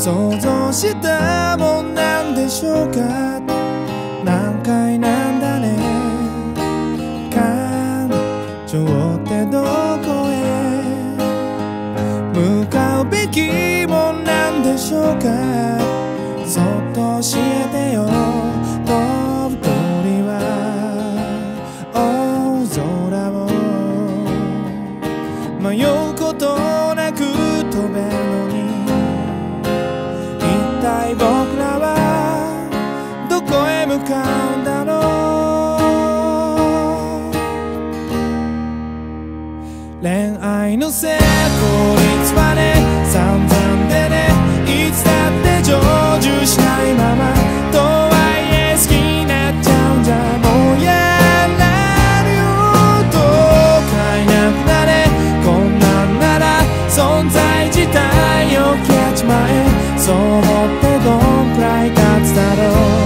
想像したもんなんでしょうか。何回なんだね、感情ってどこへ向かうべきもんなんでしょうか。そっと教えてよ、飛ぶ鳥は大空を迷うことなく飛べるのに、一体僕らはどこへ向かうんだろう。恋愛の成功率はね、散々でね、いつだって成就しないまま、とはいえ好きになっちゃうんじゃもうやらぬよ。どうかいなくなれ、こんなんなら存在自体を消えちまえ。そう思ってどんくらい経つだろう。